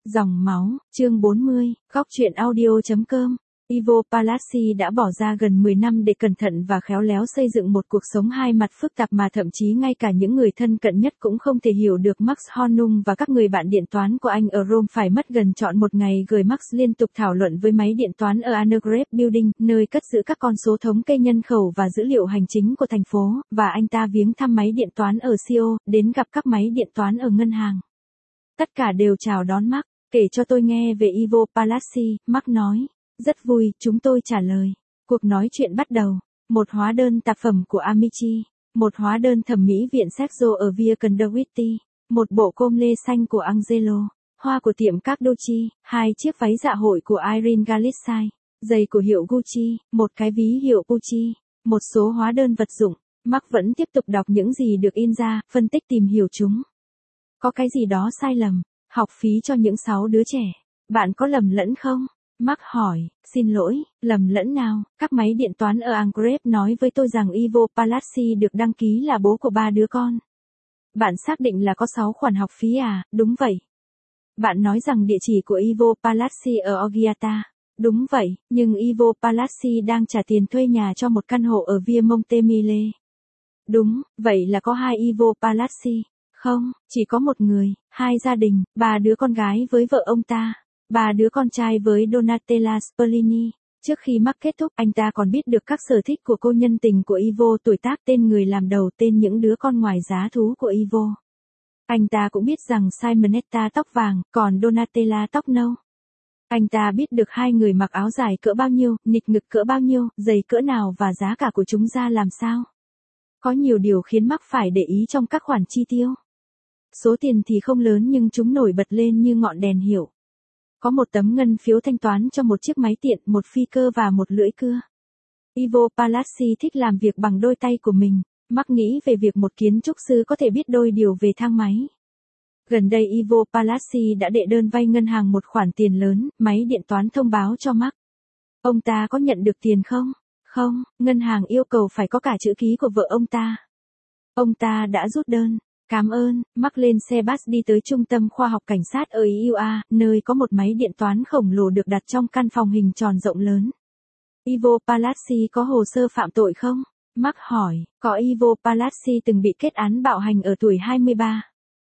Dòng máu, chương 40, góc truyện audio.com. Ivo Palazzi đã bỏ ra gần 10 năm để cẩn thận và khéo léo xây dựng một cuộc sống hai mặt phức tạp mà thậm chí ngay cả những người thân cận nhất cũng không thể hiểu được. Max Hornung và các người bạn điện toán của anh ở Rome phải mất gần trọn một ngày gửi Max liên tục thảo luận với máy điện toán ở Annegret Building, nơi cất giữ các con số thống kê nhân khẩu và dữ liệu hành chính của thành phố, và anh ta viếng thăm máy điện toán ở Sio, đến gặp các máy điện toán ở ngân hàng. Tất cả đều chào đón Max. Kể cho tôi nghe về Ivo Palazzi, Max nói. Rất vui, chúng tôi trả lời. Cuộc nói chuyện bắt đầu. Một hóa đơn tạp phẩm của Amici. Một hóa đơn thẩm mỹ viện Sergio ở Via Condowitti. Một bộ com lê xanh của Angelo. Hoa của tiệm Carducci. 2 chiếc váy dạ hội của Irene Gallitzai. Giày của hiệu Gucci. Một cái ví hiệu Gucci. Một số hóa đơn vật dụng. Max vẫn tiếp tục đọc những gì được in ra, phân tích tìm hiểu chúng. Có cái gì đó sai lầm. Học phí cho những 6 đứa trẻ. Bạn có lầm lẫn không? Max hỏi, xin lỗi, lầm lẫn nào? Các máy điện toán ở Angret nói với tôi rằng Ivo Palazzi được đăng ký là bố của 3 đứa con. Bạn xác định là có 6 khoản học phí à? Đúng vậy. Bạn nói rằng địa chỉ của Ivo Palazzi ở Orgiata. Đúng vậy, nhưng Ivo Palazzi đang trả tiền thuê nhà cho một căn hộ ở Via Montemille. Đúng, vậy là có 2 Ivo Palazzi. Không, chỉ có một người, 2 gia đình, 3 đứa con gái với vợ ông ta, 3 đứa con trai với Donatella Sperlini. Trước khi Max kết thúc, anh ta còn biết được các sở thích của cô nhân tình của Ivo, tuổi tác, tên người làm đầu, tên những đứa con ngoài giá thú của Ivo. Anh ta cũng biết rằng Simonetta tóc vàng, còn Donatella tóc nâu. Anh ta biết được 2 người mặc áo dài cỡ bao nhiêu, nịt ngực cỡ bao nhiêu, giày cỡ nào và giá cả của chúng ra làm sao. Có nhiều điều khiến Max phải để ý trong các khoản chi tiêu. Số tiền thì không lớn nhưng chúng nổi bật lên như ngọn đèn hiệu. Có một tấm ngân phiếu thanh toán cho một chiếc máy tiện, một phi cơ và một lưỡi cưa. Ivo Palazzi thích làm việc bằng đôi tay của mình. Max nghĩ về việc một kiến trúc sư có thể biết đôi điều về thang máy. Gần đây Ivo Palazzi đã đệ đơn vay ngân hàng một khoản tiền lớn, máy điện toán thông báo cho Max. Ông ta có nhận được tiền không? Không, ngân hàng yêu cầu phải có cả chữ ký của vợ ông ta. Ông ta đã rút đơn. Cảm ơn. Max lên xe bus đi tới trung tâm khoa học cảnh sát ở IUA, nơi có một máy điện toán khổng lồ được đặt trong căn phòng hình tròn rộng lớn. Ivo Palazzi có hồ sơ phạm tội không? Max hỏi. Có. Ivo Palazzi từng bị kết án bạo hành ở tuổi 23.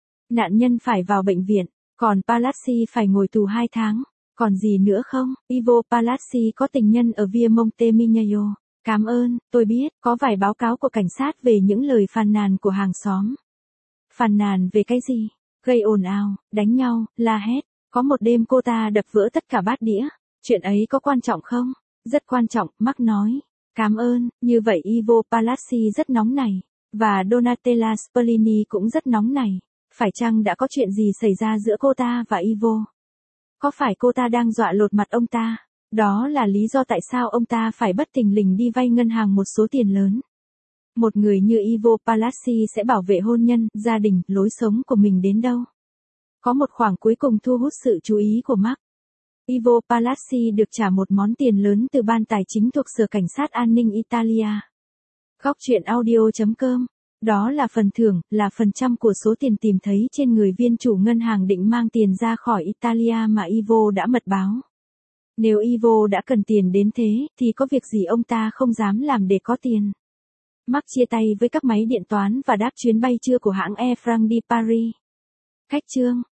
Nạn nhân phải vào bệnh viện, còn Palazzi phải ngồi tù 2 tháng. Còn gì nữa không? Ivo Palazzi có tình nhân ở Via Montemigno. Cảm ơn, tôi biết, có vài báo cáo của cảnh sát về những lời phàn nàn của hàng xóm. Phàn nàn về cái gì? Gây ồn ào, đánh nhau, la hét. Có một đêm cô ta đập vỡ tất cả bát đĩa. Chuyện ấy có quan trọng không? Rất quan trọng, Max nói. Cảm ơn, như vậy Ivo Palazzi rất nóng này. Và Donatella Sperlini cũng rất nóng này. Phải chăng đã có chuyện gì xảy ra giữa cô ta và Ivo? Có phải cô ta đang dọa lột mặt ông ta? Đó là lý do tại sao ông ta phải bất thình lình đi vay ngân hàng một số tiền lớn. Một người như Ivo Palazzi sẽ bảo vệ hôn nhân, gia đình, lối sống của mình đến đâu? Có một khoảng cuối cùng thu hút sự chú ý của Max. Ivo Palazzi được trả một món tiền lớn từ ban tài chính thuộc Sở Cảnh sát An ninh Italia. Góc truyện audio.com. Đó là phần thưởng, là phần trăm của số tiền tìm thấy trên người viên chủ ngân hàng định mang tiền ra khỏi Italia mà Ivo đã mật báo. Nếu Ivo đã cần tiền đến thế, thì có việc gì ông ta không dám làm để có tiền. Max chia tay với các máy điện toán và đáp chuyến bay trưa của hãng Air France đi Paris. Khách chương.